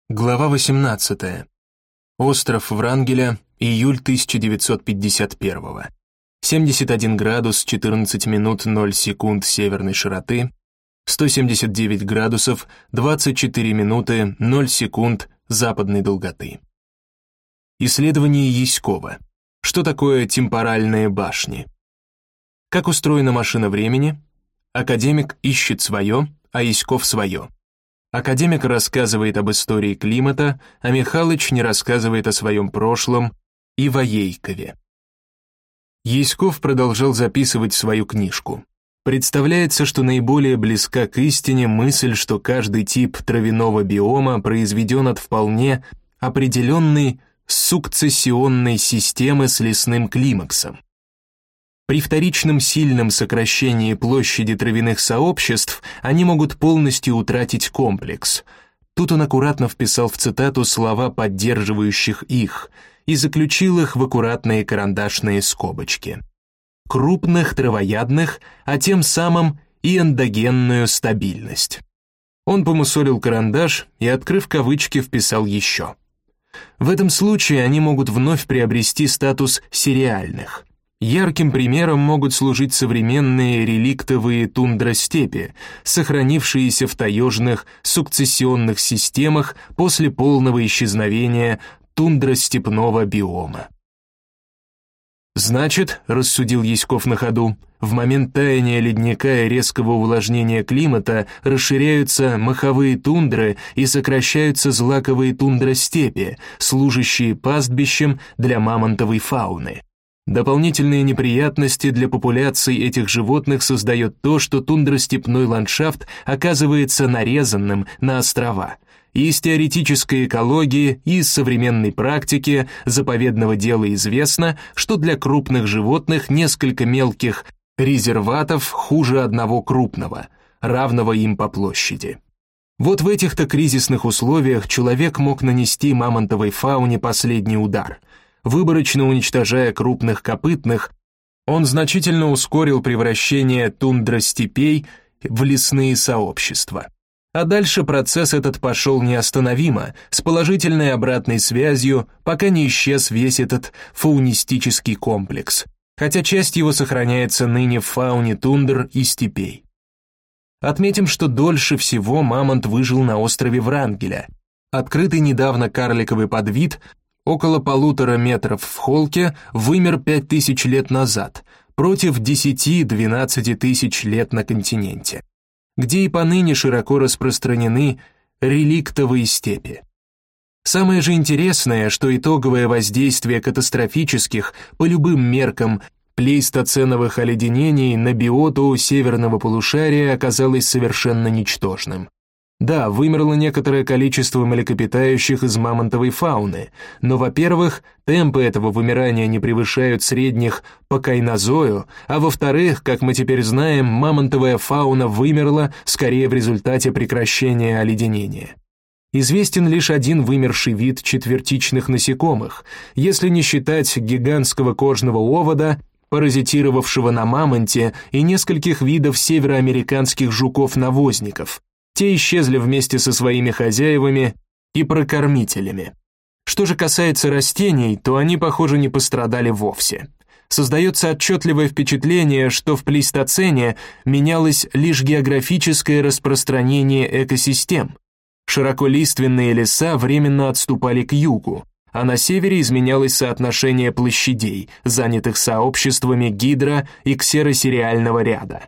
Глава 18. Остров Врангеля, июль 1951. 71 градус 14 минут 0 секунд северной широты, 179 градусов 24 минуты 0 секунд западной долготы. Исследование Яськова. Что такое темпоральные башни? Как устроена машина времени? Академик ищет свое, а Яськов свое. Академик рассказывает об истории климата, а Михалыч не рассказывает о своем прошлом и Воейкове. Яськов продолжал записывать свою книжку. Представляется, что наиболее близка к истине мысль, что каждый тип травяного биома произведен от вполне определенной сукцессионной системы с лесным климаксом. При вторичном сильном сокращении площади травяных сообществ они могут полностью утратить комплекс. Тут он аккуратно вписал в цитату слова поддерживающих их и заключил их в аккуратные карандашные скобочки. Крупных травоядных, а тем самым и эндогенную стабильность. Он помусолил карандаш и, открыв кавычки, вписал еще. В этом случае они могут вновь приобрести статус сериальных. Ярким примером могут служить современные реликтовые тундростепи, сохранившиеся в таежных сукцессионных системах после полного исчезновения тундростепного биома. Значит, рассудил Яськов на ходу, в момент таяния ледника и резкого увлажнения климата расширяются моховые тундры и сокращаются злаковые тундростепи, служащие пастбищем для мамонтовой фауны. Дополнительные неприятности для популяций этих животных создает то, что тундростепной ландшафт оказывается нарезанным на острова. И из теоретической экологии, и из современной практики заповедного дела известно, что для крупных животных несколько мелких резерватов хуже одного крупного, равного им по площади. Вот в этих-то кризисных условиях человек мог нанести мамонтовой фауне последний удар. Выборочно уничтожая крупных копытных, он значительно ускорил превращение тундростепей в лесные сообщества. А дальше процесс этот пошел неостановимо, с положительной обратной связью, пока не исчез весь этот фаунистический комплекс, хотя часть его сохраняется ныне в фауне тундр и степей. Отметим, что дольше всего мамонт выжил на острове Врангеля. Открытый недавно карликовый подвид около 1,5 метров в холке вымер 5000 лет назад, против 10-12 тысяч лет на континенте, где и поныне широко распространены реликтовые степи. Самое же интересное, что итоговое воздействие катастрофических, по любым меркам, плейстоценовых оледенений на биоту северного полушария оказалось совершенно ничтожным. Да, вымерло некоторое количество млекопитающих из мамонтовой фауны, но, во-первых, темпы этого вымирания не превышают средних по кайнозою, а во-вторых, как мы теперь знаем, мамонтовая фауна вымерла скорее в результате прекращения оледенения. Известен лишь один вымерший вид четвертичных насекомых, если не считать гигантского кожного овода, паразитировавшего на мамонте, и нескольких видов североамериканских жуков-навозников. Те исчезли вместе со своими хозяевами и прокормителями. Что же касается растений, то они, похоже, не пострадали вовсе. Создается отчетливое впечатление, что в плейстоцене менялось лишь географическое распространение экосистем. Широколиственные леса временно отступали к югу, а на севере изменялось соотношение площадей, занятых сообществами гидро- и ксеросериального ряда.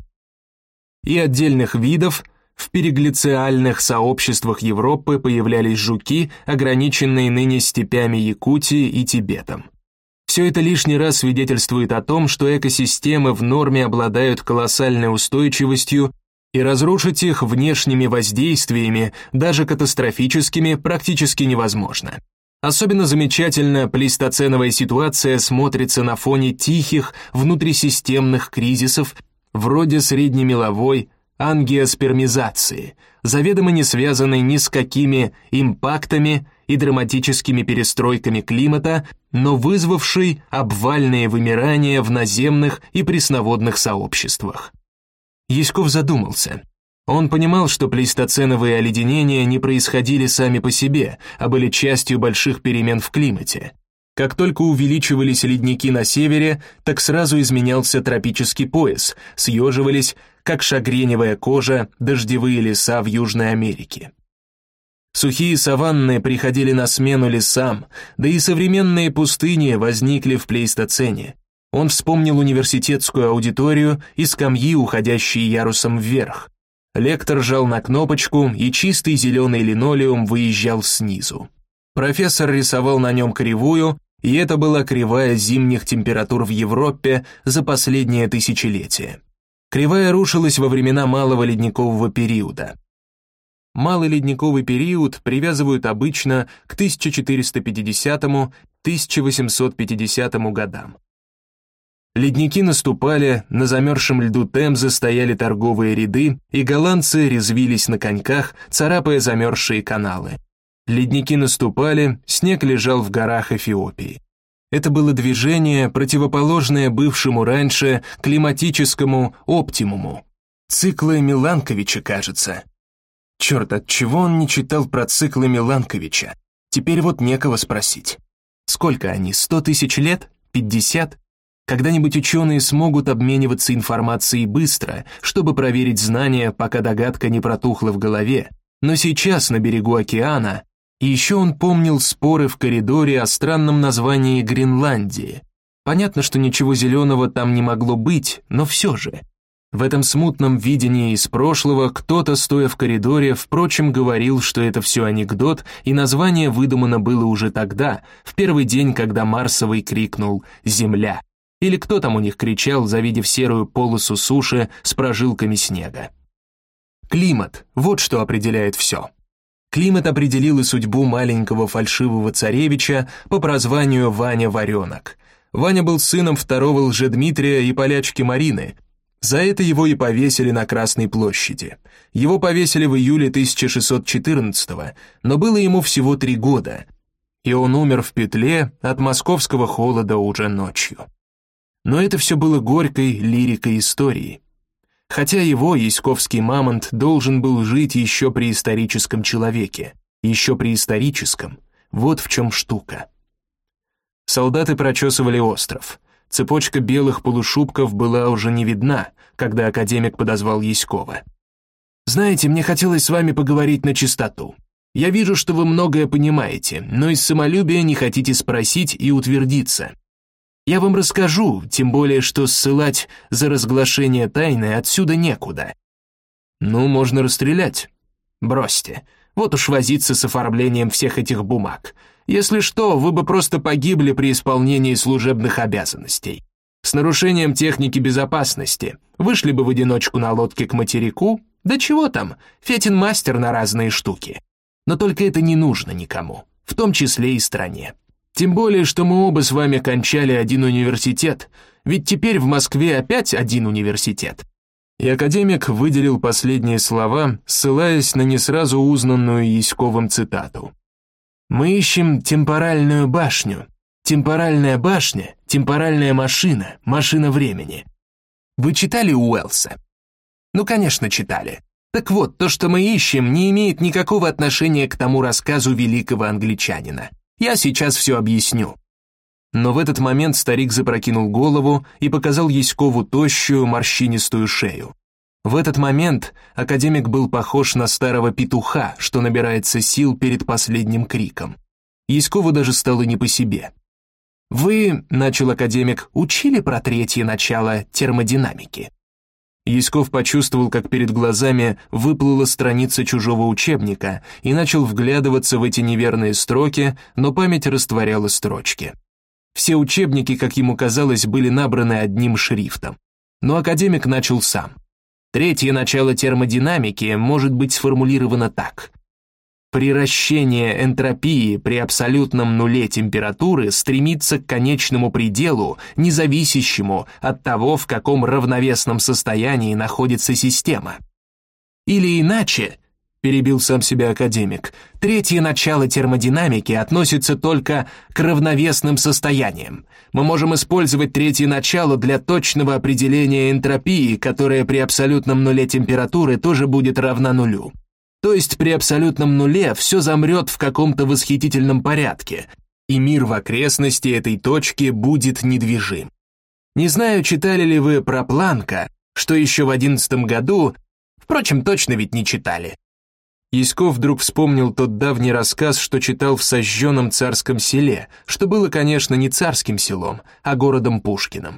И отдельных видов. В периглициальных сообществах Европы появлялись жуки, ограниченные ныне степями Якутии и Тибетом. Все это лишний раз свидетельствует о том, что экосистемы в норме обладают колоссальной устойчивостью, и разрушить их внешними воздействиями, даже катастрофическими, практически невозможно. Особенно замечательно плейстоценовая ситуация смотрится на фоне тихих внутрисистемных кризисов, вроде среднемеловой ангиоспермизации, заведомо не связанной ни с какими импактами и драматическими перестройками климата, но вызвавшей обвальное вымирание в наземных и пресноводных сообществах. Яськов задумался. Он понимал, что плейстоценовые оледенения не происходили сами по себе, а были частью больших перемен в климате. Как только увеличивались ледники на севере, так сразу изменялся тропический пояс, съеживались, как шагреневая кожа, дождевые леса в Южной Америке. Сухие саванны приходили на смену лесам, да и современные пустыни возникли в плейстоцене. Он вспомнил университетскую аудиторию и скамьи, уходящие ярусом вверх. Лектор жал на кнопочку, и чистый зеленый линолеум выезжал снизу. Профессор рисовал на нем кривую, и это была кривая зимних температур в Европе за последнее тысячелетие. Кривая рушилась во времена малого ледникового периода. Малый ледниковый период привязывают обычно к 1450-1850 годам. Ледники наступали, на замерзшем льду Темзы стояли торговые ряды, и голландцы резвились на коньках, царапая замерзшие каналы. Ледники наступали, снег лежал в горах Эфиопии. Это было движение, противоположное бывшему раньше климатическому оптимуму. Циклы Миланковича, кажется. Черт, отчего он не читал про циклы Миланковича? Теперь вот некого спросить. Сколько они, 100 тысяч лет? 50? Когда-нибудь ученые смогут обмениваться информацией быстро, чтобы проверить знания, пока догадка не протухла в голове. Но сейчас на берегу океана, и еще он помнил споры в коридоре о странном названии Гренландии. Понятно, что ничего зеленого там не могло быть, но все же. В этом смутном видении из прошлого кто-то, стоя в коридоре, впрочем, говорил, что это все анекдот, и название выдумано было уже тогда, в первый день, когда Марсовый крикнул «Земля». Или кто там у них кричал, завидев серую полосу суши с прожилками снега. Климат – вот что определяет все. Климат определил и судьбу маленького фальшивого царевича по прозванию Ваня Варенок. Ваня был сыном второго Лжедмитрия и полячки Марины. За это его и повесили на Красной площади. Его повесили в июле 1614-го, но было ему всего 3 года, и он умер в петле от московского холода уже ночью. Но это все было горькой лирикой истории. Хотя его, яськовский мамонт, должен был жить еще при историческом человеке. Еще при историческом. Вот в чем штука. Солдаты прочесывали остров. Цепочка белых полушубков была уже не видна, когда академик подозвал Яськова. «Знаете, мне хотелось с вами поговорить на чистоту. Я вижу, что вы многое понимаете, но из самолюбия не хотите спросить и утвердиться. Я вам расскажу, тем более, что ссылать за разглашение тайны отсюда некуда». «Ну, можно расстрелять». «Бросьте, вот уж возиться с оформлением всех этих бумаг. Если что, вы бы просто погибли при исполнении служебных обязанностей. С нарушением техники безопасности. Вышли бы в одиночку на лодке к материку. Да чего там, Фетин мастер на разные штуки. Но только это не нужно никому, в том числе и стране. Тем более, что мы оба с вами кончали один университет, ведь теперь в Москве опять один университет». И академик выделил последние слова, ссылаясь на не сразу узнанную Яськовым цитату. «Мы ищем темпоральную башню. Темпоральная башня, темпоральная машина, машина времени». Вы читали Уэллса? Ну, конечно, читали. Так вот, то, что мы ищем, не имеет никакого отношения к тому рассказу великого англичанина. Я сейчас все объясню». Но в этот момент старик запрокинул голову и показал Яськову тощую, морщинистую шею. В этот момент академик был похож на старого петуха, что набирается сил перед последним криком. Яськову даже стало не по себе. «Вы, — начал академик, — учили про третье начало термодинамики?» Яськов почувствовал, как перед глазами выплыла страница чужого учебника и начал вглядываться в эти неверные строки, но память растворяла строчки. Все учебники, как ему казалось, были набраны одним шрифтом. Но академик начал сам. Третье начало термодинамики может быть сформулировано так. Приращение энтропии при абсолютном нуле температуры стремится к конечному пределу, не зависящему от того, в каком равновесном состоянии находится система. Или иначе, перебил сам себя академик. Третье начало термодинамики относится только к равновесным состояниям. Мы можем использовать третье начало для точного определения энтропии, которая при абсолютном нуле температуры тоже будет равна нулю. То есть при абсолютном нуле все замрет в каком-то восхитительном порядке, и мир в окрестности этой точки будет недвижим. Не знаю, читали ли вы про Планка, что еще в 11 году, впрочем, точно ведь не читали. Яськов вдруг вспомнил тот давний рассказ, что читал в сожженном Царском селе, что было, конечно, не царским селом, а городом Пушкиным.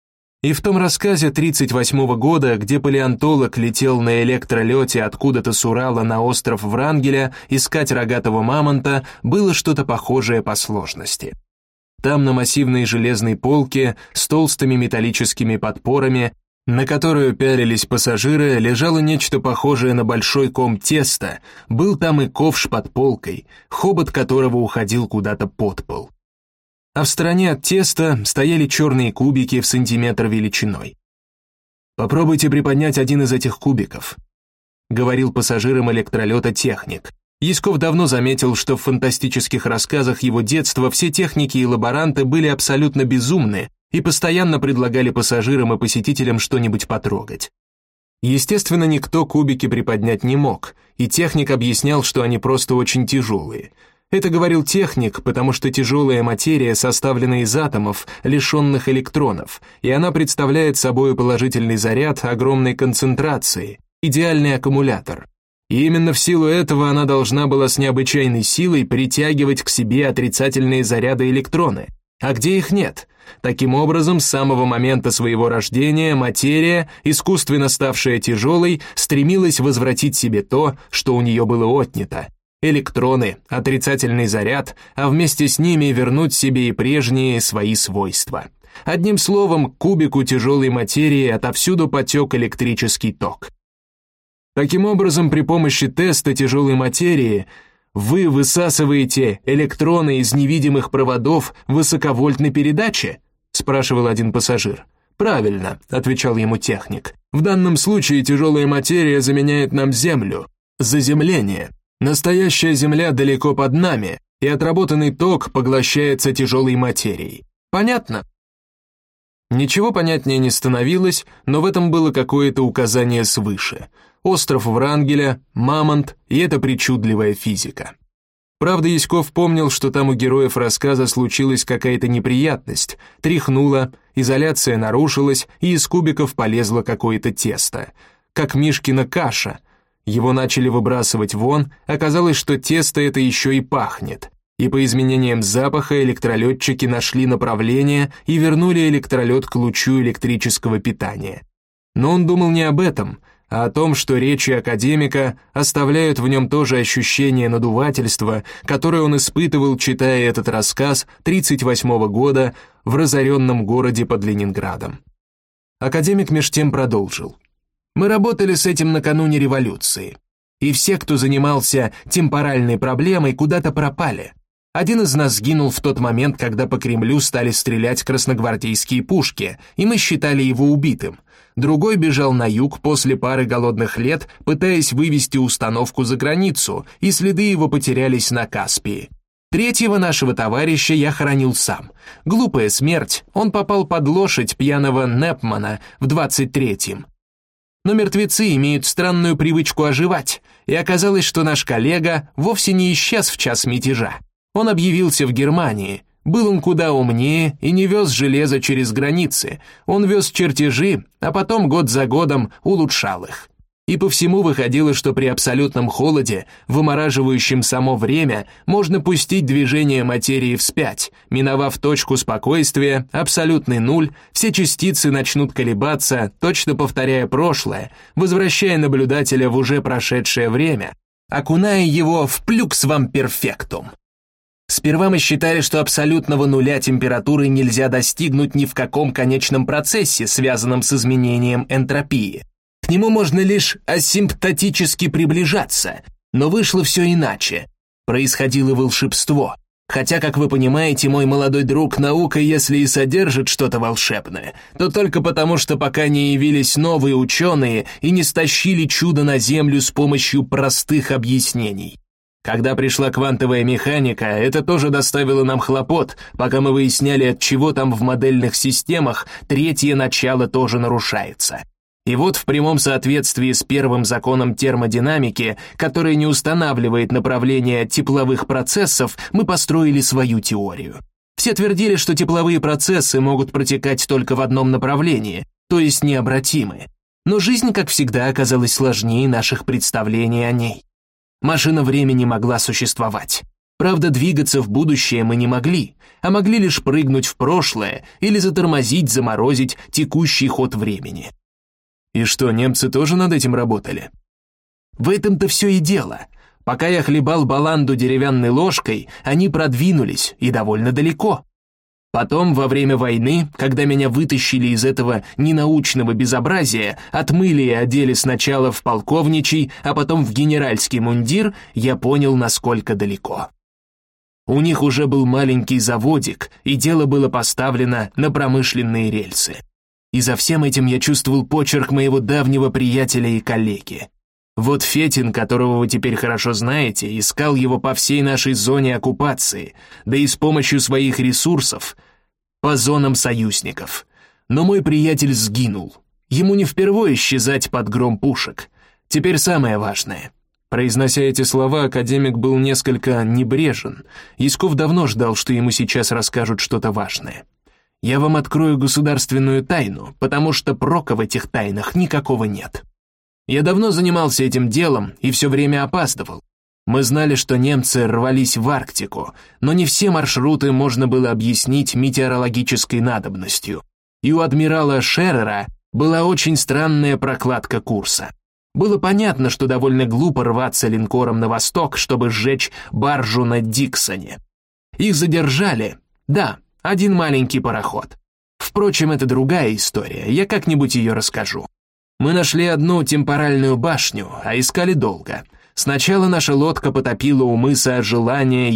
И в том рассказе 1938 года, где палеонтолог летел на электролете откуда-то с Урала на остров Врангеля искать рогатого мамонта, было что-то похожее по сложности. Там на массивной железной полке с толстыми металлическими подпорами, на которую пялились пассажиры, лежало нечто похожее на большой ком теста, был там и ковш под полкой, хобот которого уходил куда-то под пол. А в стороне от теста стояли черные кубики в сантиметр величиной. «Попробуйте приподнять один из этих кубиков», — говорил пассажирам электролета техник. Яськов давно заметил, что в фантастических рассказах его детства все техники и лаборанты были абсолютно безумны и постоянно предлагали пассажирам и посетителям что-нибудь потрогать. Естественно, никто кубики приподнять не мог, и техник объяснял, что они просто очень тяжелые. Это говорил техник, потому что тяжелая материя составлена из атомов, лишенных электронов, и она представляет собой положительный заряд огромной концентрации, идеальный аккумулятор. И именно в силу этого она должна была с необычайной силой притягивать к себе отрицательные заряды электроны. А где их нет? Таким образом, с самого момента своего рождения материя, искусственно ставшая тяжелой, стремилась возвратить себе то, что у нее было отнято. Электроны, отрицательный заряд, а вместе с ними вернуть себе и прежние свои свойства. Одним словом, к кубику тяжелой материи отовсюду потек электрический ток. Таким образом, при помощи теста тяжелой материи вы высасываете электроны из невидимых проводов высоковольтной передачи? Спрашивал один пассажир. Правильно, отвечал ему техник. В данном случае тяжелая материя заменяет нам Землю. Заземление. Настоящая Земля далеко под нами, и отработанный ток поглощается тяжелой материей. Понятно? Ничего понятнее не становилось, но в этом было какое-то указание свыше. Остров Врангеля, мамонт и эта причудливая физика. Правда, Яськов помнил, что там у героев рассказа случилась какая-то неприятность, тряхнуло, изоляция нарушилась, и из кубиков полезло какое-то тесто. Как Мишкина каша. Его начали выбрасывать вон, оказалось, что тесто это еще и пахнет. И по изменениям запаха электролетчики нашли направление и вернули электролет к лучу электрического питания. Но он думал не об этом, а о том, что речи академика оставляют в нем то же ощущение надувательства, которое он испытывал, читая этот рассказ 1938 года в разоренном городе под Ленинградом. Академик меж тем продолжил. «Мы работали с этим накануне революции, и все, кто занимался темпоральной проблемой, куда-то пропали. Один из нас сгинул в тот момент, когда по Кремлю стали стрелять красногвардейские пушки, и мы считали его убитым. Другой бежал на юг после пары голодных лет, пытаясь вывести установку за границу, и следы его потерялись на Каспии. Третьего нашего товарища я хоронил сам. Глупая смерть, он попал под лошадь пьяного Непмана в 23-м. Но мертвецы имеют странную привычку оживать, и оказалось, что наш коллега вовсе не исчез в час мятежа. Он объявился в Германии. Был он куда умнее и не вез железо через границы. Он вез чертежи, а потом год за годом улучшал их. И по всему выходило, что при абсолютном холоде, вымораживающем само время, можно пустить движение материи вспять. Миновав точку спокойствия, абсолютный нуль, все частицы начнут колебаться, точно повторяя прошлое, возвращая наблюдателя в уже прошедшее время, окуная его в плюкс-вамперфектум. Сперва мы считали, что абсолютного нуля температуры нельзя достигнуть ни в каком конечном процессе, связанном с изменением энтропии. К нему можно лишь асимптотически приближаться, но вышло все иначе. Происходило волшебство. Хотя, как вы понимаете, мой молодой друг, наука, если и содержит что-то волшебное, то только потому, что пока не явились новые ученые и не стащили чудо на Землю с помощью простых объяснений. Когда пришла квантовая механика, это тоже доставило нам хлопот, пока мы выясняли, от чего там в модельных системах третье начало тоже нарушается. И вот в прямом соответствии с первым законом термодинамики, который не устанавливает направление тепловых процессов, мы построили свою теорию. Все твердили, что тепловые процессы могут протекать только в одном направлении, то есть необратимы. Но жизнь, как всегда, оказалась сложнее наших представлений о ней. Машина времени могла существовать. Правда, двигаться в будущее мы не могли, а могли лишь прыгнуть в прошлое или затормозить, заморозить текущий ход времени. И что, немцы тоже над этим работали? В этом-то все и дело. Пока я хлебал баланду деревянной ложкой, они продвинулись и довольно далеко. Потом, во время войны, когда меня вытащили из этого ненаучного безобразия, отмыли и одели сначала в полковничий, а потом в генеральский мундир, я понял, насколько далеко. У них уже был маленький заводик, и дело было поставлено на промышленные рельсы. И за всем этим я чувствовал почерк моего давнего приятеля и коллеги. Вот Фетин, которого вы теперь хорошо знаете, искал его по всей нашей зоне оккупации, да и с помощью своих ресурсов по зонам союзников. Но мой приятель сгинул. Ему не впервой исчезать под гром пушек. Теперь самое важное. Произнося эти слова, академик был несколько небрежен. Яськов давно ждал, что ему сейчас расскажут что-то важное. Я вам открою государственную тайну, потому что прока в этих тайнах никакого нет. Я давно занимался этим делом и все время опаздывал. Мы знали, что немцы рвались в Арктику, но не все маршруты можно было объяснить метеорологической надобностью. И у адмирала Шерера была очень странная прокладка курса. Было понятно, что довольно глупо рваться линкором на восток, чтобы сжечь баржу на Диксоне. Их задержали, да, один маленький пароход. Впрочем, это другая история, я как-нибудь ее расскажу. Мы нашли одну темпоральную башню, а искали долго. Сначала наша лодка потопила у мыса Желания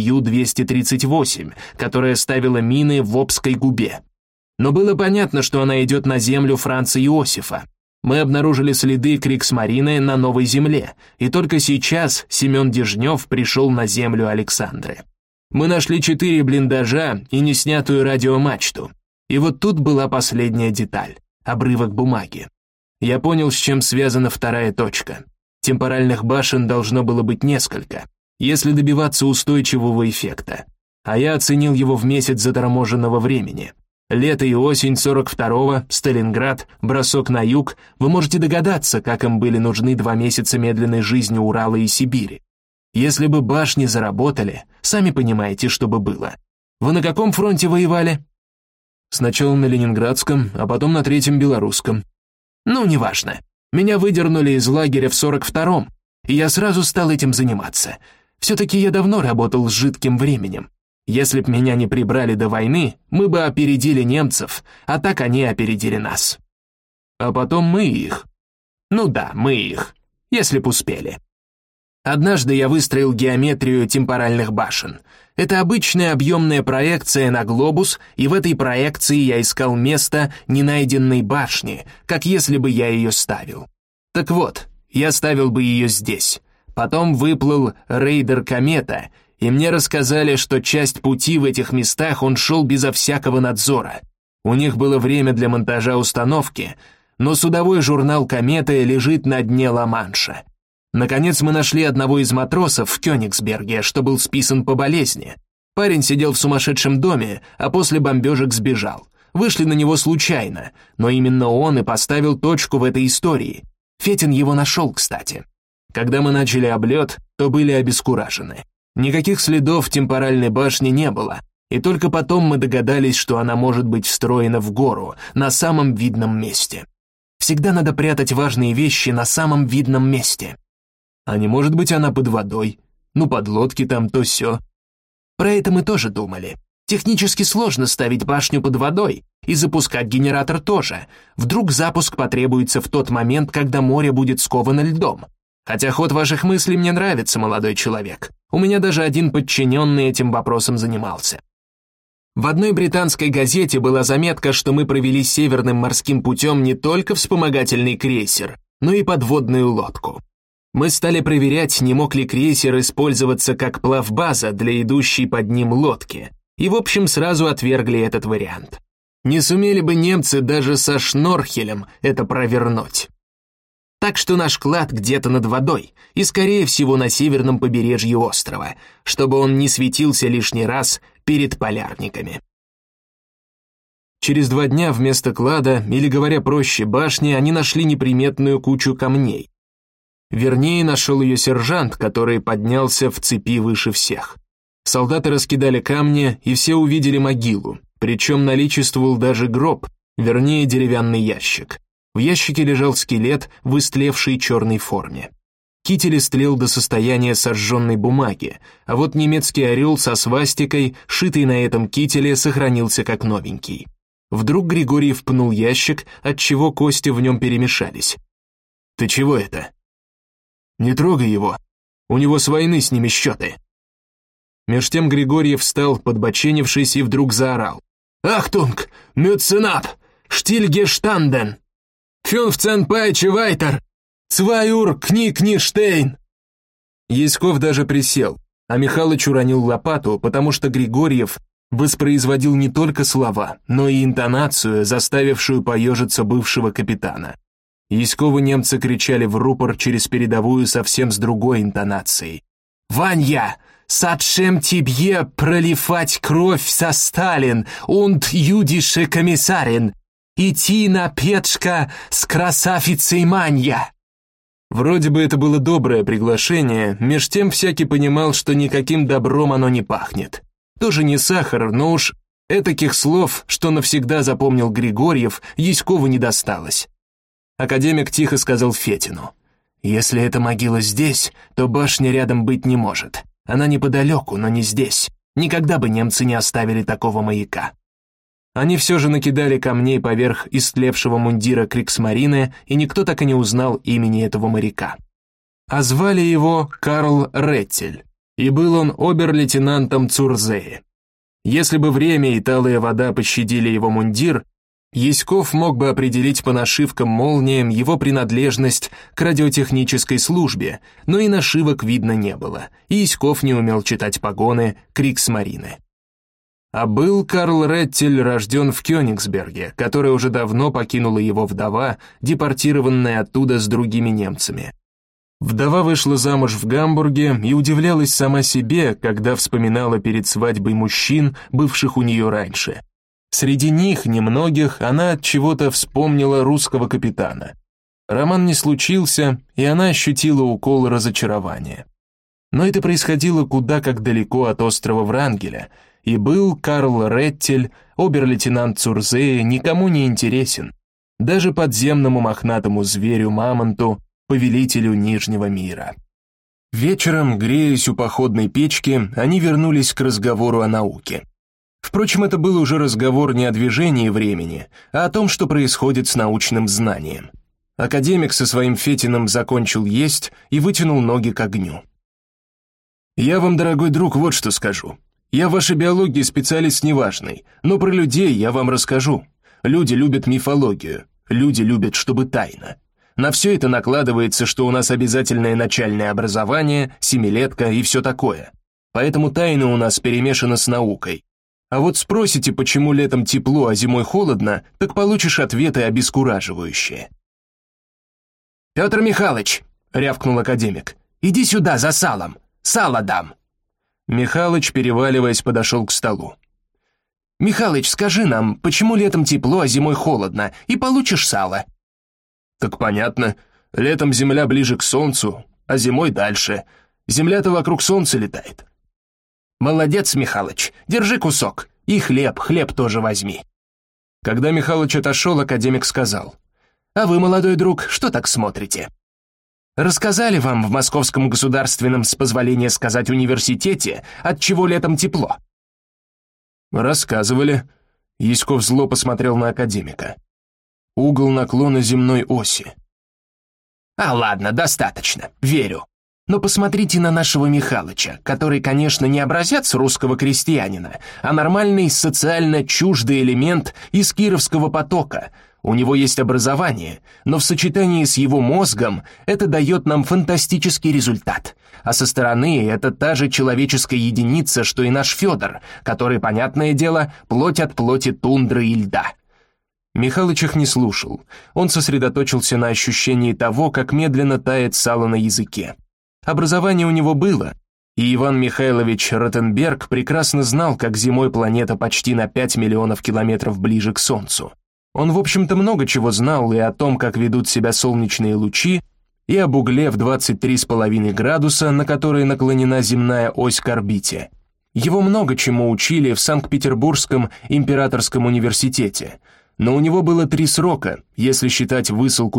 Ю-238, которая ставила мины в Обской губе. Но было понятно, что она идет на землю Франца Иосифа. Мы обнаружили следы Криксмарины на Новой Земле, и только сейчас Семен Дежнев пришел на землю Александры. Мы нашли 4 блиндажа и неснятую радиомачту. И вот тут была последняя деталь — обрывок бумаги. Я понял, с чем связана вторая точка. Темпоральных башен должно было быть несколько, если добиваться устойчивого эффекта. А я оценил его в месяц заторможенного времени. Лето и осень 42-го, Сталинград, бросок на юг. Вы можете догадаться, как им были нужны 2 месяца медленной жизни Урала и Сибири. Если бы башни заработали, сами понимаете, что бы было. Вы на каком фронте воевали? Сначала на Ленинградском, а потом на 3-м Белорусском. Ну, неважно. Меня выдернули из лагеря в 42-м, и я сразу стал этим заниматься. Все-таки я давно работал с жидким временем. Если б меня не прибрали до войны, мы бы опередили немцев, а так они опередили нас. А потом мы их. Ну да, мы их, если б успели. Однажды я выстроил геометрию темпоральных башен. Это обычная объемная проекция на глобус, и в этой проекции я искал место ненайденной башни, как если бы я ее ставил. Так вот, я ставил бы ее здесь. Потом выплыл рейдер-комета, и мне рассказали, что часть пути в этих местах он шел безо всякого надзора. У них было время для монтажа установки, но судовой журнал «Комета» лежит на дне Ла-Манша. Наконец мы нашли одного из матросов в Кёнигсберге, что был списан по болезни. Парень сидел в сумасшедшем доме, а после бомбежек сбежал. Вышли на него случайно, но именно он и поставил точку в этой истории. Фетин его нашел, кстати. Когда мы начали облет, то были обескуражены. Никаких следов темпоральной башни не было, и только потом мы догадались, что она может быть встроена в гору, на самом видном месте. Всегда надо прятать важные вещи на самом видном месте. А не может быть она под водой? Ну, подлодки там, то сё. Про это мы тоже думали. Технически сложно ставить башню под водой, и запускать генератор тоже. Вдруг запуск потребуется в тот момент, когда море будет сковано льдом. Хотя ход ваших мыслей мне нравится, молодой человек. У меня даже один подчиненный этим вопросом занимался. В одной британской газете была заметка, что мы провели северным морским путем не только вспомогательный крейсер, но и подводную лодку. Мы стали проверять, не мог ли крейсер использоваться как плавбаза для идущей под ним лодки, и в общем сразу отвергли этот вариант. Не сумели бы немцы даже со шнорхелем это провернуть. Так что наш клад где-то над водой, и скорее всего на северном побережье острова, чтобы он не светился лишний раз перед полярниками. Через 2 дня вместо клада, или говоря проще, башни, они нашли неприметную кучу камней. Вернее, нашел ее сержант, который поднялся в цепи выше всех. Солдаты раскидали камни, и все увидели могилу, причем наличествовал даже гроб, вернее, деревянный ящик. В ящике лежал скелет в истлевшей черной форме. Китель истлел до состояния сожженной бумаги, а вот немецкий орел со свастикой, шитый на этом кителе, сохранился как новенький. Вдруг Григорьев пнул ящик, отчего кости в нем перемешались. «Ты чего это?» «Не трогай его, у него с войны с ними счеты». Меж тем Григорьев встал, подбоченившись, и вдруг заорал. «Ахтунг! Мюценап! Штильгештанден! Фюнфценпайче вайтер! Цвайур кникништейн!» Яськов даже присел, а Михалыч уронил лопату, потому что Григорьев воспроизводил не только слова, но и интонацию, заставившую поежиться бывшего капитана. Яськову немцы кричали в рупор через передовую совсем с другой интонацией. «Ванья! Садшем тебе проливать кровь со Сталин und юдише комиссарин! Идти на печка с красавицей Манья!» Вроде бы это было доброе приглашение, меж тем всякий понимал, что никаким добром оно не пахнет. Тоже не сахар, но уж этаких слов, что навсегда запомнил Григорьев, Яськову не досталось. Академик тихо сказал Фетину: «Если эта могила здесь, то башня рядом быть не может. Она неподалеку, но не здесь. Никогда бы немцы не оставили такого маяка». Они все же накидали камней поверх истлевшего мундира Криксмарины, и никто так и не узнал имени этого моряка. А звали его Карл Реттель, и был он обер-лейтенантом Цурзее. Если бы время и талая вода пощадили его мундир, Яськов мог бы определить по нашивкам-молниям его принадлежность к радиотехнической службе, но и нашивок видно не было, и Яськов не умел читать погоны Криксмарины. А был Карл Реттель рожден в Кёнигсберге, который уже давно покинула его вдова, депортированная оттуда с другими немцами. Вдова вышла замуж в Гамбурге и удивлялась сама себе, когда вспоминала перед свадьбой мужчин, бывших у нее раньше. Среди них, немногих, она от чего-то вспомнила русского капитана. Роман не случился, и она ощутила укол разочарования. Но это происходило куда как далеко от острова Врангеля, и был Карл Реттель, обер-лейтенант Цурзее, никому не интересен, даже подземному мохнатому зверю-мамонту, повелителю Нижнего мира. Вечером, греясь у походной печки, они вернулись к разговору о науке. Впрочем, это был уже разговор не о движении времени, а о том, что происходит с научным знанием. Академик со своим Фетиным закончил есть и вытянул ноги к огню. «Я вам, дорогой друг, вот что скажу. Я в вашей биологии специалист неважный, но про людей я вам расскажу. Люди любят мифологию, люди любят, чтобы тайно. На все это накладывается, что у нас обязательное начальное образование, семилетка и все такое. Поэтому тайна у нас перемешана с наукой. А вот спросите, почему летом тепло, а зимой холодно, так получишь ответы обескураживающие». «Петр Михайлович», — рявкнул академик, — «иди сюда за салом, сало дам». Михалыч, переваливаясь, подошел к столу. «Михалыч, скажи нам, почему летом тепло, а зимой холодно, и получишь сало?» «Так понятно, летом Земля ближе к Солнцу, а зимой дальше. Земля-то вокруг Солнца летает». «Молодец, Михалыч, держи кусок, и хлеб тоже возьми». Когда Михалыч отошел, академик сказал: «А вы, молодой друг, что так смотрите? Рассказали вам в Московском государственном, с позволения сказать, университете, от чего летом тепло?» «Рассказывали». Яськов зло посмотрел на академика. «Угол наклона земной оси». Ладно, достаточно, верю. Но посмотрите на нашего Михалыча, который, конечно, не образец русского крестьянина, а нормальный социально чуждый элемент из Кировского потока. У него есть образование, но в сочетании с его мозгом это дает нам фантастический результат. А со стороны это та же человеческая единица, что и наш Федор, который, понятное дело, плоть от плоти тундры и льда. Михалыч их не слушал. Он сосредоточился на ощущении того, как медленно тает сало на языке. Образование у него было, и Иван Михайлович Ротенберг прекрасно знал, как зимой планета почти на 5 миллионов километров ближе к Солнцу. Он, в общем-то, много чего знал и о том, как ведут себя солнечные лучи, и об угле в 23,5 градуса, на который наклонена земная ось к орбите. Его много чему учили в Санкт-Петербургском императорском университете, но у него было 3 срока, если считать высылку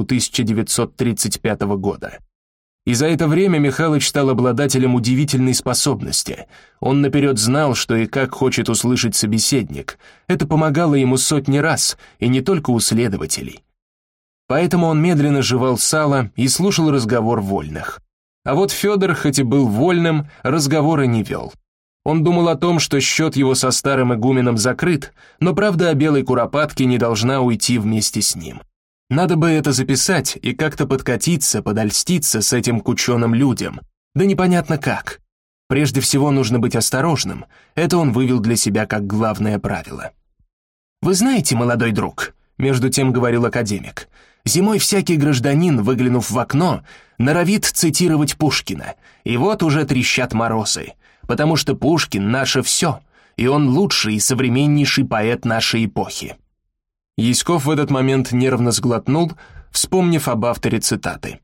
1935 года. И за это время Михалыч стал обладателем удивительной способности. Он наперед знал, что и как хочет услышать собеседник. Это помогало ему сотни раз, и не только у следователей. Поэтому он медленно жевал сало и слушал разговор вольных. А вот Федор, хоть и был вольным, разговора не вел. Он думал о том, что счет его со старым игуменом закрыт, но правда о белой куропатке не должна уйти вместе с ним. Надо бы это записать и как-то подкатиться, подольститься с этим к ученым людям. Да непонятно как. Прежде всего нужно быть осторожным. Это он вывел для себя как главное правило. «Вы знаете, молодой друг», — между тем говорил академик, «зимой всякий гражданин, выглянув в окно, норовит цитировать Пушкина, и вот уже трещат морозы, потому что Пушкин — наше все, и он лучший и современнейший поэт нашей эпохи». Яськов в этот момент нервно сглотнул, вспомнив об авторе цитаты.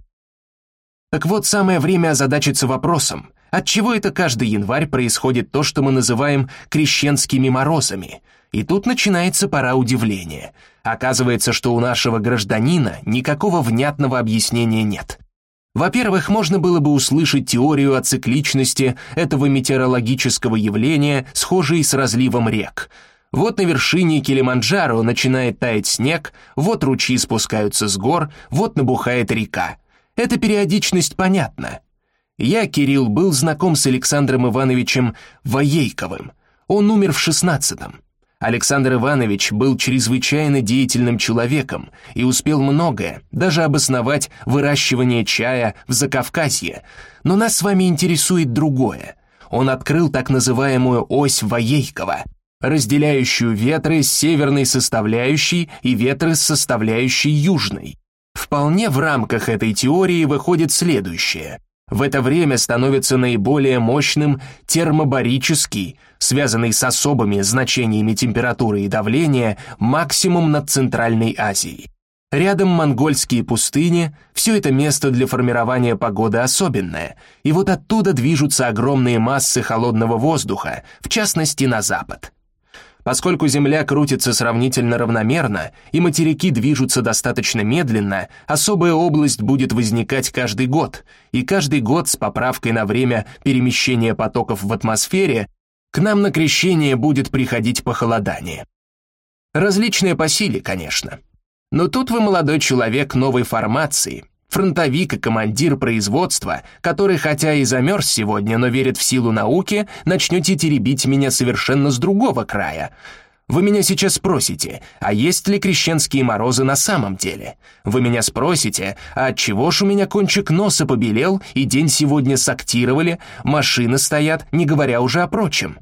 Так вот, самое время озадачиться вопросом, отчего это каждый январь происходит то, что мы называем крещенскими морозами. И тут начинается пора удивления. Оказывается, что у нашего гражданина никакого внятного объяснения нет. Во-первых, можно было бы услышать теорию о цикличности этого метеорологического явления, схожей с разливом рек. Вот на вершине Килиманджаро начинает таять снег, вот ручьи спускаются с гор, вот набухает река. Эта периодичность понятна. Я, Кирилл, был знаком с Александром Ивановичем Воейковым. Он умер в 16-м. Александр Иванович был чрезвычайно деятельным человеком и успел многое, даже обосновать выращивание чая в Закавказье. Но нас с вами интересует другое. Он открыл так называемую ось Воейкова, разделяющую ветры с северной составляющей и ветры с составляющей южной. Вполне в рамках этой теории выходит следующее. В это время становится наиболее мощным термобарический, связанный с особыми значениями температуры и давления, максимум над Центральной Азией. Рядом монгольские пустыни, все это место для формирования погоды особенное, и вот оттуда движутся огромные массы холодного воздуха, в частности на запад. Поскольку Земля крутится сравнительно равномерно и материки движутся достаточно медленно, особая область будет возникать каждый год, и каждый год с поправкой на время перемещения потоков в атмосфере к нам на крещение будет приходить похолодание. Различное по силе, конечно. Но тут вы молодой человек новой формации, фронтовик и командир производства, который хотя и замерз сегодня, но верит в силу науки, начнете теребить меня совершенно с другого края. Вы меня сейчас спросите, а есть ли крещенские морозы на самом деле? Вы меня спросите, а отчего ж у меня кончик носа побелел и день сегодня сактировали, машины стоят, не говоря уже о прочем?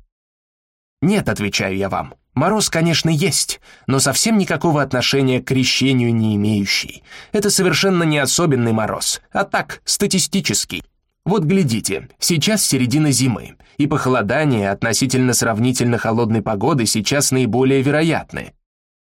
Нет, отвечаю я вам. Мороз, конечно, есть, но совсем никакого отношения к крещению не имеющий. Это совершенно не особенный мороз, а так, статистический. Вот глядите, сейчас середина зимы, и похолодание относительно сравнительно холодной погоды сейчас наиболее вероятны.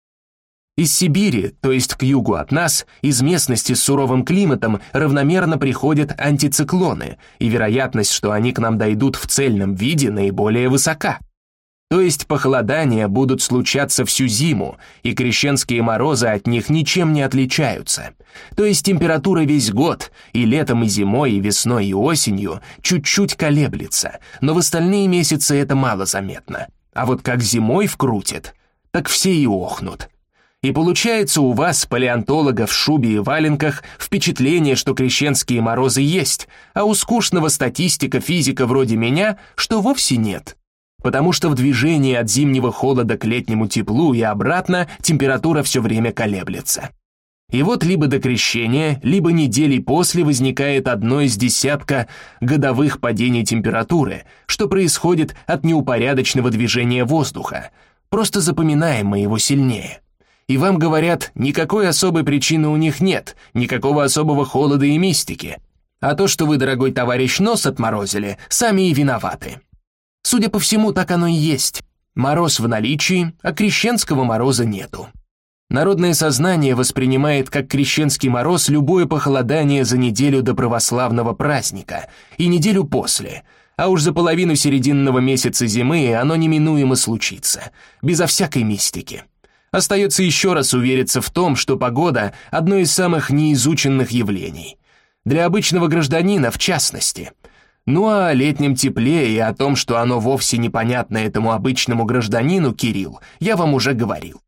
Из Сибири, то есть к югу от нас, из местности с суровым климатом равномерно приходят антициклоны, и вероятность, что они к нам дойдут в цельном виде, наиболее высока. То есть похолодания будут случаться всю зиму, и крещенские морозы от них ничем не отличаются. То есть температура весь год, и летом, и зимой, и весной, и осенью, чуть-чуть колеблется, но в остальные месяцы это мало заметно. А вот как зимой вкрутит, так все и охнут. И получается у вас, палеонтолога в шубе и валенках, впечатление, что крещенские морозы есть, а у скучного статистика-физика вроде меня, что вовсе нет. Потому что в движении от зимнего холода к летнему теплу и обратно температура все время колеблется. И вот либо до крещения, либо недели после возникает одно из десятка годовых падений температуры, что происходит от неупорядоченного движения воздуха. Просто запоминаем мы его сильнее. И вам говорят, никакой особой причины у них нет, никакого особого холода и мистики. А то, что вы, дорогой товарищ, нос отморозили, сами и виноваты. Судя по всему, так оно и есть. Мороз в наличии, а крещенского мороза нету. Народное сознание воспринимает как крещенский мороз любое похолодание за неделю до православного праздника и неделю после, а уж за половину серединного месяца зимы оно неминуемо случится, безо всякой мистики. Остается еще раз увериться в том, что погода – одно из самых неизученных явлений. Для обычного гражданина в частности. Ну а о летнем тепле и о том, что оно вовсе непонятно этому обычному гражданину, Кирилл, я вам уже говорил.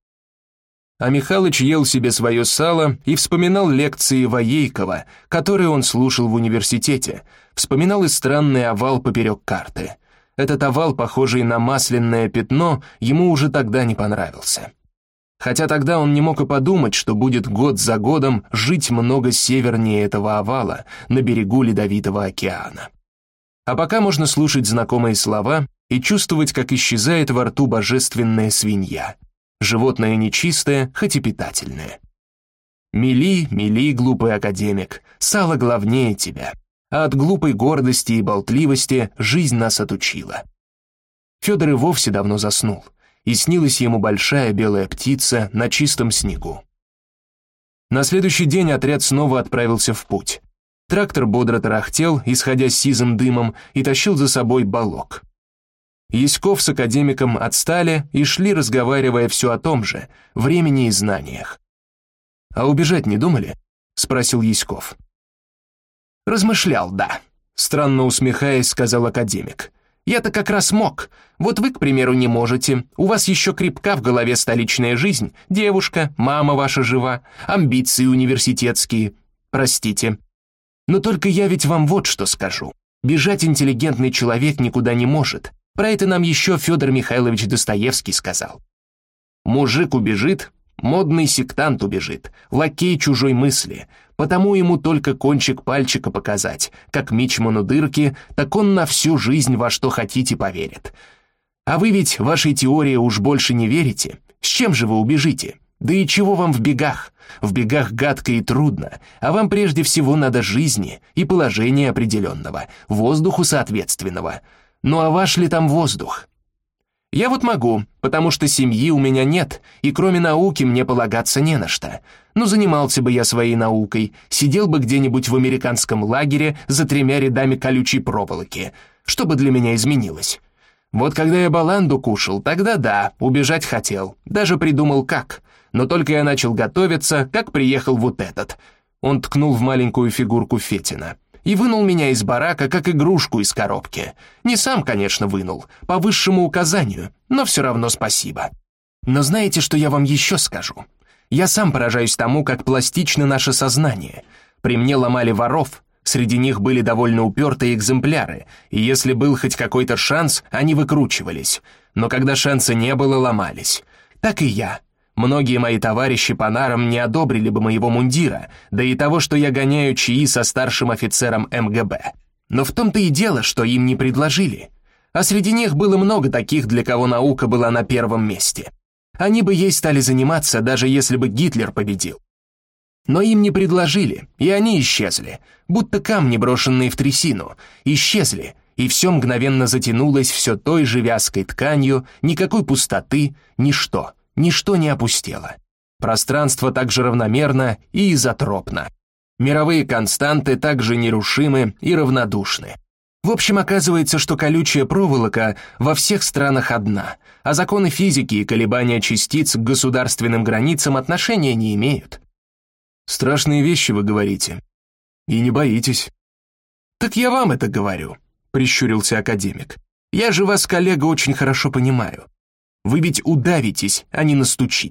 А Михалыч ел себе свое сало и вспоминал лекции Воейкова, которые он слушал в университете, вспоминал и странный овал поперек карты. Этот овал, похожий на масляное пятно, ему уже тогда не понравился. Хотя тогда он не мог и подумать, что будет год за годом жить много севернее этого овала, на берегу Ледовитого океана. А пока можно слушать знакомые слова и чувствовать, как исчезает во рту божественная свинья. Животное нечистое, хоть и питательное. Мели, мели, глупый академик, сало главнее тебя. А от глупой гордости и болтливости жизнь нас отучила. Федор и вовсе давно заснул, и снилась ему большая белая птица на чистом снегу. На следующий день отряд снова отправился в путь. Трактор бодро тарахтел, исходя сизым дымом, и тащил за собой балок. Яськов с академиком отстали и шли, разговаривая все о том же, времени и знаниях. «А убежать не думали?» — спросил Яськов. «Размышлял, да», — странно усмехаясь, сказал академик. «Я-то как раз мог. Вот вы, к примеру, не можете. У вас еще крепка в голове столичная жизнь. Девушка, мама ваша жива, амбиции университетские. Простите. Но только я ведь вам вот что скажу. Бежать интеллигентный человек никуда не может. Про это нам еще Федор Михайлович Достоевский сказал. Мужик убежит, модный сектант убежит, лакей чужой мысли, потому ему только кончик пальчика показать, как мичману дырки, так он на всю жизнь во что хотите поверит. А вы ведь вашей теории уж больше не верите. С чем же вы убежите? Да и чего вам в бегах? В бегах гадко и трудно, а вам прежде всего надо жизни и положения определенного, воздуху соответственного. Ну а ваш ли там воздух? Я вот могу, потому что семьи у меня нет, и кроме науки мне полагаться не на что. Ну занимался бы я своей наукой, сидел бы где-нибудь в американском лагере за 3 рядами колючей проволоки. Что бы для меня изменилось? Вот когда я баланду кушал, тогда да, убежать хотел, даже придумал как. Но только я начал готовиться, как приехал вот этот. Он ткнул в маленькую фигурку Фетина. И вынул меня из барака, как игрушку из коробки. Не сам, конечно, вынул, по высшему указанию, но все равно спасибо. Но знаете, что я вам еще скажу? Я сам поражаюсь тому, как пластично наше сознание. При мне ломали воров, среди них были довольно упертые экземпляры, и если был хоть какой-то шанс, они выкручивались. Но когда шанса не было, ломались. Так и я. Многие мои товарищи по нарам не одобрили бы моего мундира, да и того, что я гоняю чаи со старшим офицером МГБ. Но в том-то и дело, что им не предложили. А среди них было много таких, для кого наука была на первом месте. Они бы ей стали заниматься, даже если бы Гитлер победил. Но им не предложили, и они исчезли, будто камни, брошенные в трясину, исчезли, и все мгновенно затянулось все той же вязкой тканью, никакой пустоты, ничто. Ничто не опустело. Пространство также равномерно и изотропно. Мировые константы также нерушимы и равнодушны. В общем, оказывается, что колючая проволока во всех странах одна, а законы физики и колебания частиц к государственным границам отношения не имеют. Страшные вещи вы говорите. И не боитесь. Так я вам это говорю, прищурился академик. Я же вас, коллега, очень хорошо понимаю. Вы ведь удавитесь, а не настучите.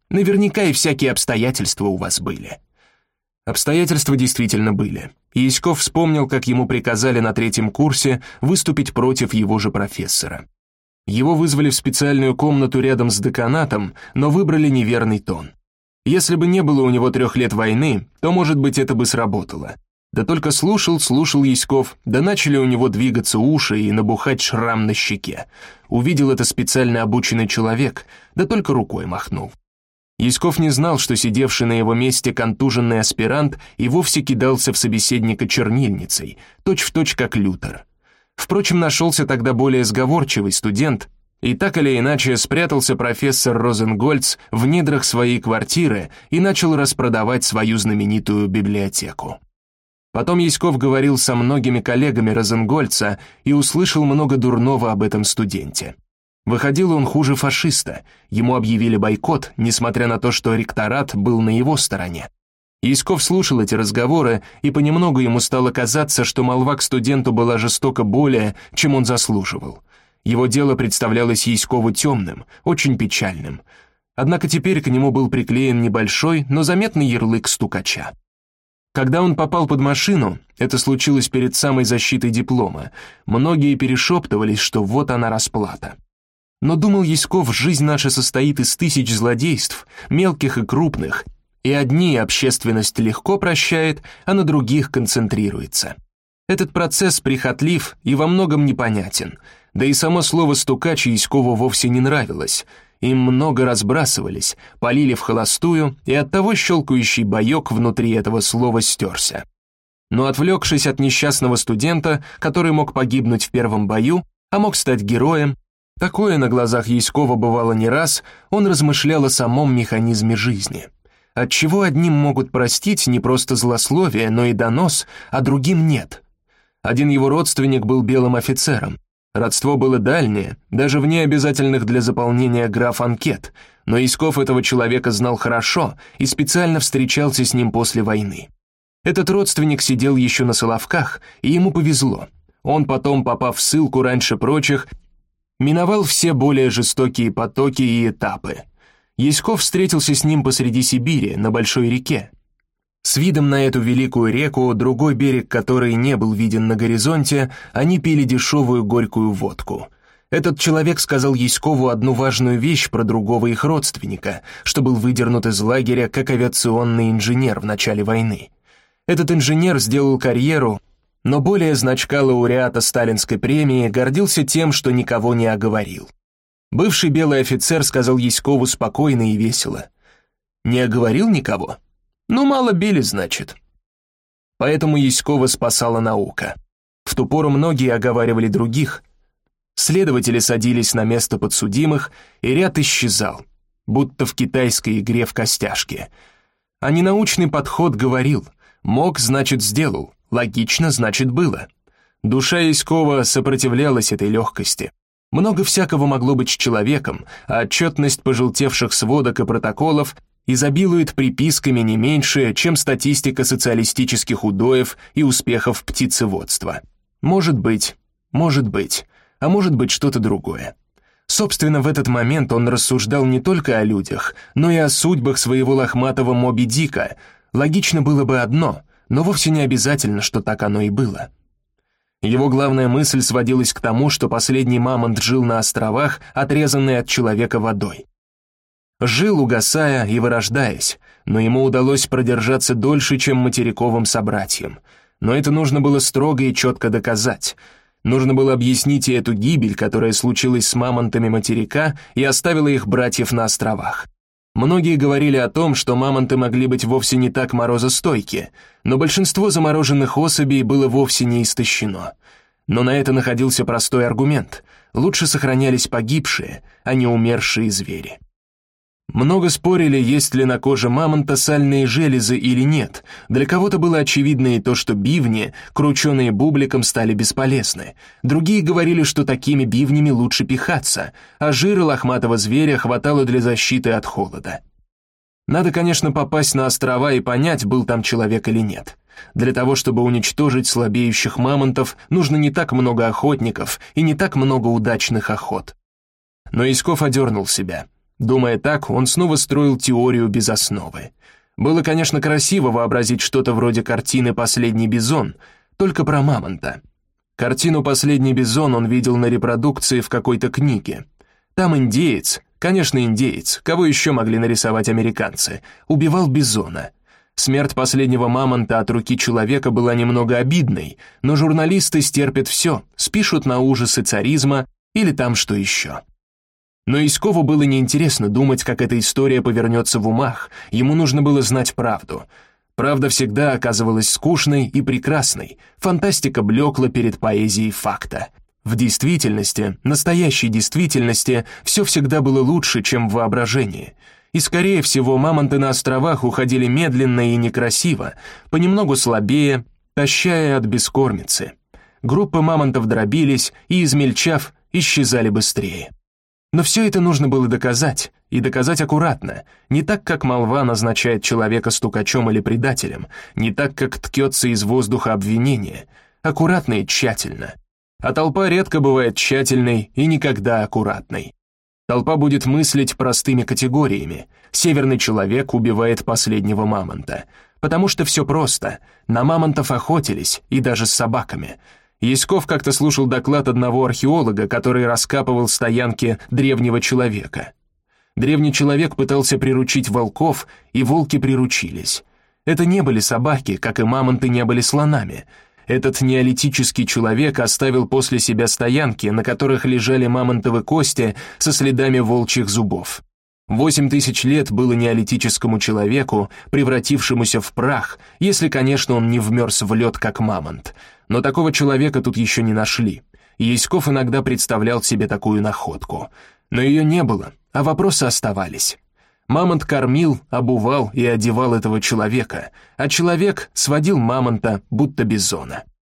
Наверняка и всякие обстоятельства у вас были». Обстоятельства действительно были. И Яськов вспомнил, как ему приказали на 3-м курсе выступить против его же профессора. Его вызвали в специальную комнату рядом с деканатом, но выбрали неверный тон. Если бы не было у него 3 лет войны, то, может быть, это бы сработало. Да только слушал Яськов, да начали у него двигаться уши и набухать шрам на щеке. Увидел это специально обученный человек, да только рукой махнул. Яськов не знал, что сидевший на его месте контуженный аспирант и вовсе кидался в собеседника чернильницей, точь-в-точь как Лютер. Впрочем, нашелся тогда более сговорчивый студент, и так или иначе спрятался профессор Розенгольц в недрах своей квартиры и начал распродавать свою знаменитую библиотеку. Потом Яськов говорил со многими коллегами Розенгольца и услышал много дурного об этом студенте. Выходил он хуже фашиста, ему объявили бойкот, несмотря на то, что ректорат был на его стороне. Яськов слушал эти разговоры, и понемногу ему стало казаться, что молва к студенту была жестоко более, чем он заслуживал. Его дело представлялось Яськову темным, очень печальным. Однако теперь к нему был приклеен небольшой, но заметный ярлык стукача. Когда он попал под машину, это случилось перед самой защитой диплома, многие перешептывались, что вот она расплата. Но думал Яськов, жизнь наша состоит из 1000 злодейств, мелких и крупных, и одни общественность легко прощает, а на других концентрируется. Этот процесс прихотлив и во многом непонятен, да и само слово «стукач» Яськову вовсе не нравилось. Им много разбрасывались, полили в холостую, и оттого щелкающий боек внутри этого слова стерся. Но отвлекшись от несчастного студента, который мог погибнуть в первом бою, а мог стать героем, такое на глазах Яськова бывало не раз, он размышлял о самом механизме жизни. Отчего одним могут простить не просто злословие, но и донос, а другим нет. Один его родственник был белым офицером. Родство было дальнее, даже вне обязательных для заполнения граф анкет, но Яськов этого человека знал хорошо и специально встречался с ним после войны. Этот родственник сидел еще на Соловках, и ему повезло. Он потом, попав в ссылку раньше прочих, миновал все более жестокие потоки и этапы. Яськов встретился с ним посреди Сибири, на большой реке. С видом на эту великую реку, другой берег которой не был виден на горизонте, они пили дешевую горькую водку. Этот человек сказал Яськову одну важную вещь про другого их родственника, что был выдернут из лагеря как авиационный инженер в начале войны. Этот инженер сделал карьеру, но более значка лауреата Сталинской премии гордился тем, что никого не оговорил. Бывший белый офицер сказал Яськову спокойно и весело: «Не оговорил никого? Ну, мало били, значит». Поэтому Яськова спасала наука. В ту пору многие оговаривали других. Следователи садились на место подсудимых, и ряд исчезал, будто в китайской игре в костяшки. А ненаучный подход говорил: мог, значит, сделал, логично, значит, было. Душа Яськова сопротивлялась этой легкости. Много всякого могло быть с человеком, а отчетность пожелтевших сводок и протоколов изобилует приписками не меньше, чем статистика социалистических удоев и успехов птицеводства. Может быть, а может быть что-то другое. Собственно, в этот момент он рассуждал не только о людях, но и о судьбах своего лохматого Моби Дика. Логично было бы одно, но вовсе не обязательно, что так оно и было. Его главная мысль сводилась к тому, что последний мамонт жил на островах, отрезанный от человека водой. Жил, угасая и вырождаясь, но ему удалось продержаться дольше, чем материковым собратьям. Но это нужно было строго и четко доказать. Нужно было объяснить и эту гибель, которая случилась с мамонтами материка и оставила их братьев на островах. Многие говорили о том, что мамонты могли быть вовсе не так морозостойки, но большинство замороженных особей было вовсе не истощено. Но на это находился простой аргумент: лучше сохранялись погибшие, а не умершие звери. Много спорили, есть ли на коже мамонта сальные железы или нет. Для кого-то было очевидно и то, что бивни, крученые бубликом, стали бесполезны. Другие говорили, что такими бивнями лучше пихаться, а жира лохматого зверя хватало для защиты от холода. Надо, конечно, попасть на острова и понять, был там человек или нет. Для того, чтобы уничтожить слабеющих мамонтов, нужно не так много охотников и не так много удачных охот. Но Яськов одернул себя. Думая так, он снова строил теорию без основы. Было, конечно, красиво вообразить что-то вроде картины «Последний бизон», только про мамонта. Картину «Последний бизон» он видел на репродукции в какой-то книге. Там индеец, конечно, индеец, кого еще могли нарисовать американцы, убивал бизона. Смерть последнего мамонта от руки человека была немного обидной, но журналисты стерпят все, спишут на ужасы царизма или там что еще. Но Яськову было неинтересно думать, как эта история повернется в умах, ему нужно было знать правду. Правда всегда оказывалась скучной и прекрасной, фантастика блекла перед поэзией факта. В действительности, настоящей действительности, все всегда было лучше, чем в воображении. И, скорее всего, мамонты на островах уходили медленно и некрасиво, понемногу слабее, тащая от бескормицы. Группы мамонтов дробились и, измельчав, исчезали быстрее. Но все это нужно было доказать, и доказать аккуратно, не так, как молва назначает человека стукачом или предателем, не так, как ткется из воздуха обвинение, аккуратно и тщательно. А толпа редко бывает тщательной и никогда аккуратной. Толпа будет мыслить простыми категориями. Северный человек убивает последнего мамонта. Потому что все просто, на мамонтов охотились, и даже с собаками. Яськов как-то слушал доклад одного археолога, который раскапывал стоянки древнего человека. Древний человек пытался приручить волков, и волки приручились. Это не были собаки, как и мамонты не были слонами. Этот неолитический человек оставил после себя стоянки, на которых лежали мамонтовы кости со следами волчьих зубов. 8000 лет было неолитическому человеку, превратившемуся в прах, если, конечно, он не вмерз в лед, как мамонт. Но такого человека тут еще не нашли. Яськов иногда представлял себе такую находку. Но ее не было, а вопросы оставались. Мамонт кормил, обувал и одевал этого человека, а человек сводил мамонта, будто бизона.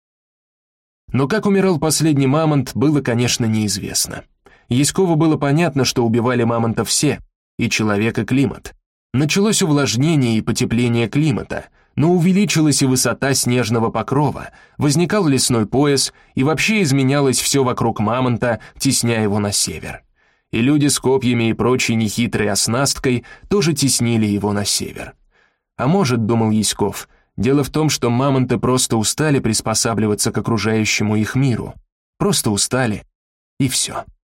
Но как умирал последний мамонт, было, конечно, неизвестно. Яськову было понятно, что убивали мамонта все, и человек, и климат. Началось увлажнение и потепление климата, но увеличилась и высота снежного покрова, возникал лесной пояс, и вообще изменялось все вокруг мамонта, тесня его на север. И люди с копьями и прочей нехитрой оснасткой тоже теснили его на север. А может, думал Яськов, дело в том, что мамонты просто устали приспосабливаться к окружающему их миру. Просто устали, и все.